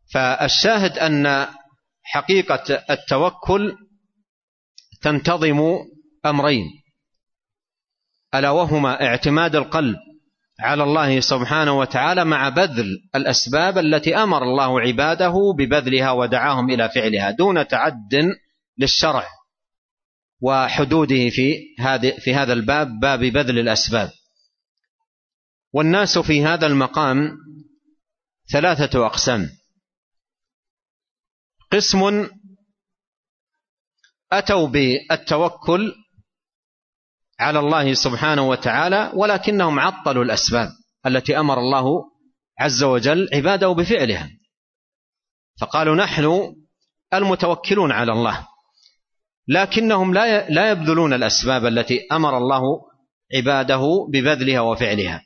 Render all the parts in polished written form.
فالشاهد أن حقيقة التوكل تنتظم أمرين، ألا وهما اعتماد القلب على الله سبحانه وتعالى مع بذل الأسباب التي أمر الله عباده ببذلها ودعاهم إلى فعلها دون تعد للشرع وحدوده في هذا الباب، باب بذل الأسباب. والناس في هذا المقام ثلاثة أقسام: قسم أتوا بالتوكل على الله سبحانه وتعالى ولكنهم عطلوا الأسباب التي أمر الله عز وجل عباده بفعلها، فقالوا نحن المتوكلون على الله، لكنهم لا يبذلون الأسباب التي أمر الله عباده ببذلها وفعلها،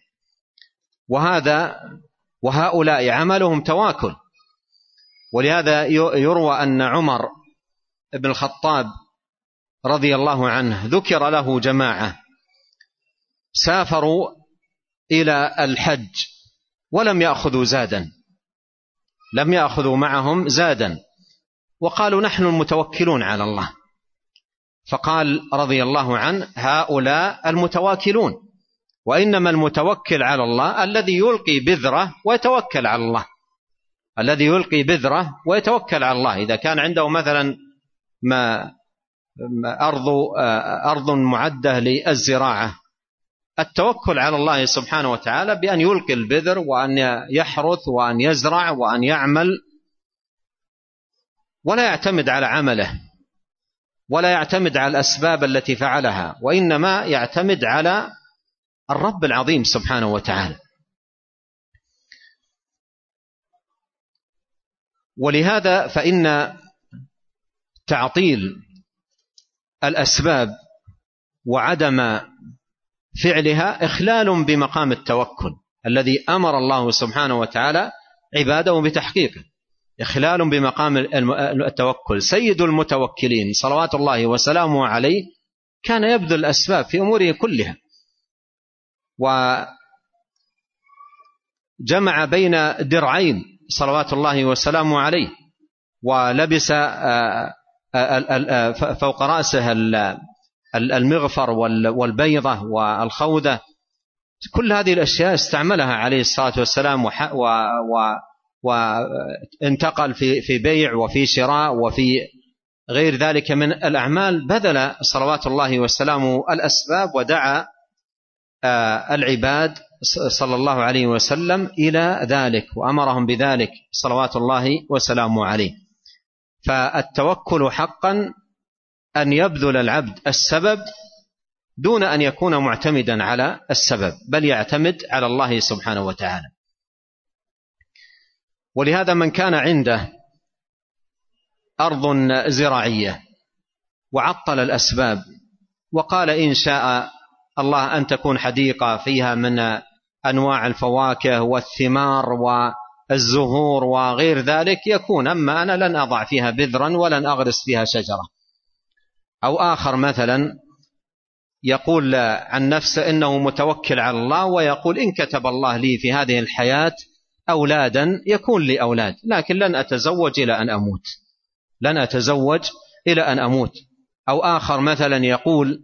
وهؤلاء عملهم تواكل. ولهذا يروى أن عمر بن الخطاب رضي الله عنه ذكر له جماعة سافروا إلى الحج ولم يأخذوا زادا، لم يأخذوا معهم زادا، وقالوا نحن المتوكلون على الله، فقال رضي الله عنه هؤلاء المتواكلون، وإنما المتوكل على الله الذي يلقي بذرة ويتوكل على الله، الذي يلقي بذرة ويتوكل على الله. إذا كان عنده مثلا أرض معدة للزراعة، التوكل على الله سبحانه وتعالى بأن يلقي البذر وأن يحرث وأن يزرع وأن يعمل، ولا يعتمد على عمله ولا يعتمد على الأسباب التي فعلها، وإنما يعتمد على الرب العظيم سبحانه وتعالى. ولهذا فإن تعطيل الأسباب وعدم فعلها إخلال بمقام التوكل الذي أمر الله سبحانه وتعالى عباده بتحقيقه، إخلال بمقام التوكل. سيد المتوكلين صلوات الله وسلامه عليه كان يبذل الأسباب في أموره كلها، وجمع بين درعين صلوات الله وسلامه عليه، ولبس فوق رأسه المغفر والبيضة والخوذة. كل هذه الأشياء استعملها عليه الصلاة والسلام، وانتقل في بيع وفي شراء وفي غير ذلك من الأعمال، بذل صلوات الله وسلامه الأسباب ودعا العباد صلى الله عليه وسلم إلى ذلك وأمرهم بذلك صلوات الله وسلامه عليه. فالتوكل حقا أن يبذل العبد السبب دون أن يكون معتمدا على السبب، بل يعتمد على الله سبحانه وتعالى. ولهذا من كان عنده أرض زراعية وعطل الأسباب وقال إن شاء الله أن تكون حديقة فيها من أنواع الفواكه والثمار والزهور وغير ذلك يكون، أما أنا لن أضع فيها بذرا ولن أغرس فيها شجرة. أو آخر مثلا يقول عن نفسه إنه متوكل على الله، ويقول إن كتب الله لي في هذه الحياة أولادا يكون لي أولاد، لكن لن أتزوج إلى أن أموت، لن أتزوج إلى أن أموت. أو آخر مثلا يقول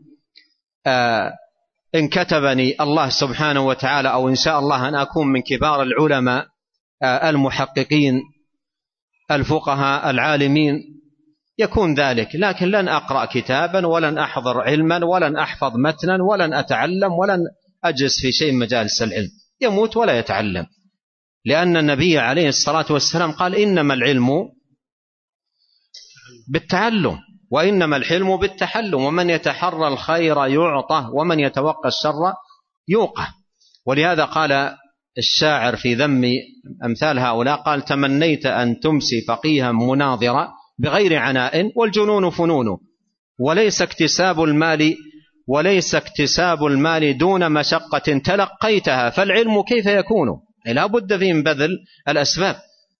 إن كتبني الله سبحانه وتعالى أو إن شاء الله أن أكون من كبار العلماء المحققين الفقهاء العالمين يكون ذلك، لكن لن أقرأ كتابا ولن أحضر علما ولن أحفظ متنا ولن أتعلم ولن أجلس في شيء مجالس العلم، يموت ولا يتعلم. لأن النبي عليه الصلاة والسلام قال إنما العلم بالتعلم وإنما الحلم بالتحلم، ومن يتحرى الخير يعطه ومن يتوقى الشر يوقه. ولهذا قال الشاعر في ذم أمثال هؤلاء قال تمنيت أن تمسي فقيها مناظرا بغير عناء والجنون فنون، وليس اكتساب المال دون مشقة تلقيتها، فالعلم كيف يكون؟ لا بد فيه من بذل الأسباب.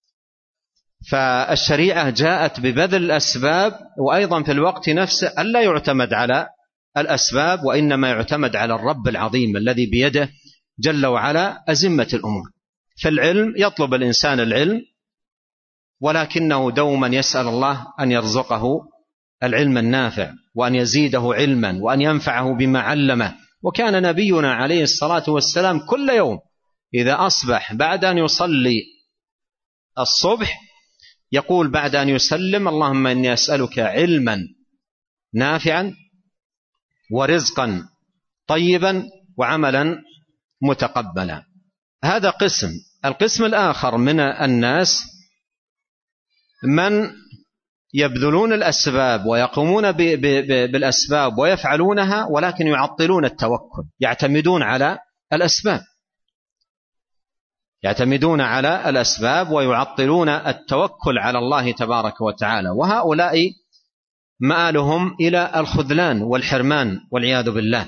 فالشريعة جاءت ببذل الأسباب، وأيضا في الوقت نفسه ألا يعتمد على الأسباب وإنما يعتمد على الرب العظيم الذي بيده جل وعلا أزمة الأمور. فالعلم يطلب الإنسان العلم ولكنه دوما يسأل الله أن يرزقه العلم النافع، وأن يزيده علما، وأن ينفعه بما علمه. وكان نبينا عليه الصلاة والسلام كل يوم إذا أصبح بعد أن يصلي الصبح يقول بعد أن يسلم: اللهم إني أسألك علما نافعا ورزقا طيبا وعملا متقبلا. هذا قسم. القسم الآخر من الناس من يبذلون الأسباب ويقومون بالأسباب ويفعلونها، ولكن يعطلون التوكل، يعتمدون على الأسباب ويعطلون التوكل على الله تبارك وتعالى. وهؤلاء مآلهم إلى الخذلان والحرمان والعياذ بالله.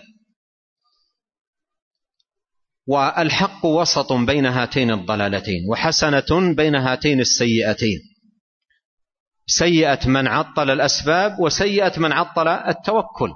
والحق وسط بين هاتين الضلالتين، وحسنة بين هاتين السيئتين، سيئة من عطل الأسباب وسيئة من عطل التوكل،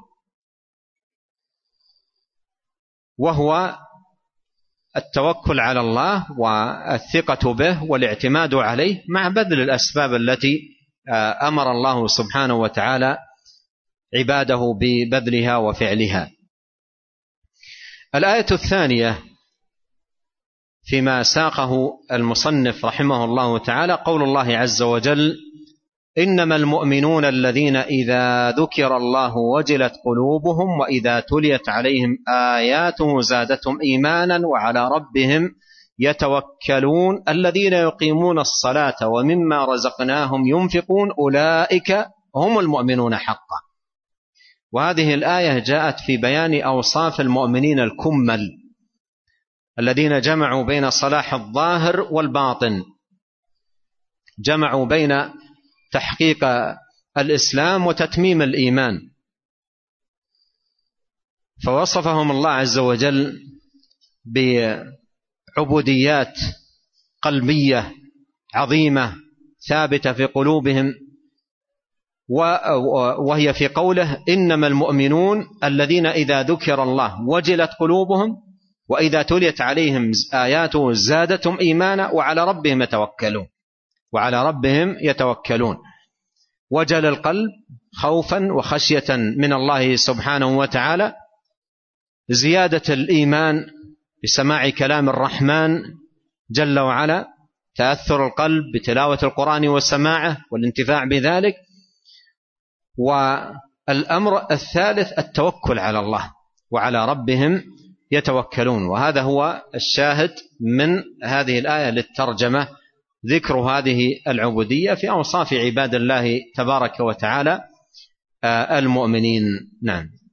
وهو التوكل على الله والثقة به والاعتماد عليه مع بذل الأسباب التي أمر الله سبحانه وتعالى عباده ببذلها وفعلها. الآية الثانية فيما ساقه المصنف رحمه الله تعالى قول الله عز وجل: إنما المؤمنون الذين إذا ذكر الله وجلت قلوبهم وإذا تليت عليهم آياته زادتهم إيمانا وعلى ربهم يتوكلون الذين يقيمون الصلاة ومما رزقناهم ينفقون أولئك هم المؤمنون حقا. وهذه الآية جاءت في بيان أوصاف المؤمنين الكمل الذين جمعوا بين صلاح الظاهر والباطن، جمعوا بين تحقيق الإسلام وتتميم الإيمان. فوصفهم الله عز وجل بعبوديات قلبية عظيمة ثابتة في قلوبهم، وهي في قوله: إنما المؤمنون الذين إذا ذكر الله وجلت قلوبهم وإذا تليت عليهم آياته زادتهم إيمانا وعلى ربهم يتوكلون. وجل القلب خوفا وخشية من الله سبحانه وتعالى، زيادة الإيمان بسماع كلام الرحمن جل وعلا، تأثر القلب بتلاوة القرآن وسماعه والانتفاع بذلك. والأمر الثالث التوكل على الله، وعلى ربهم يتوكلون. وهذا هو الشاهد من هذه الآية للترجمة، ذكر هذه العبودية في أوصاف عباد الله تبارك وتعالى المؤمنين. نعم.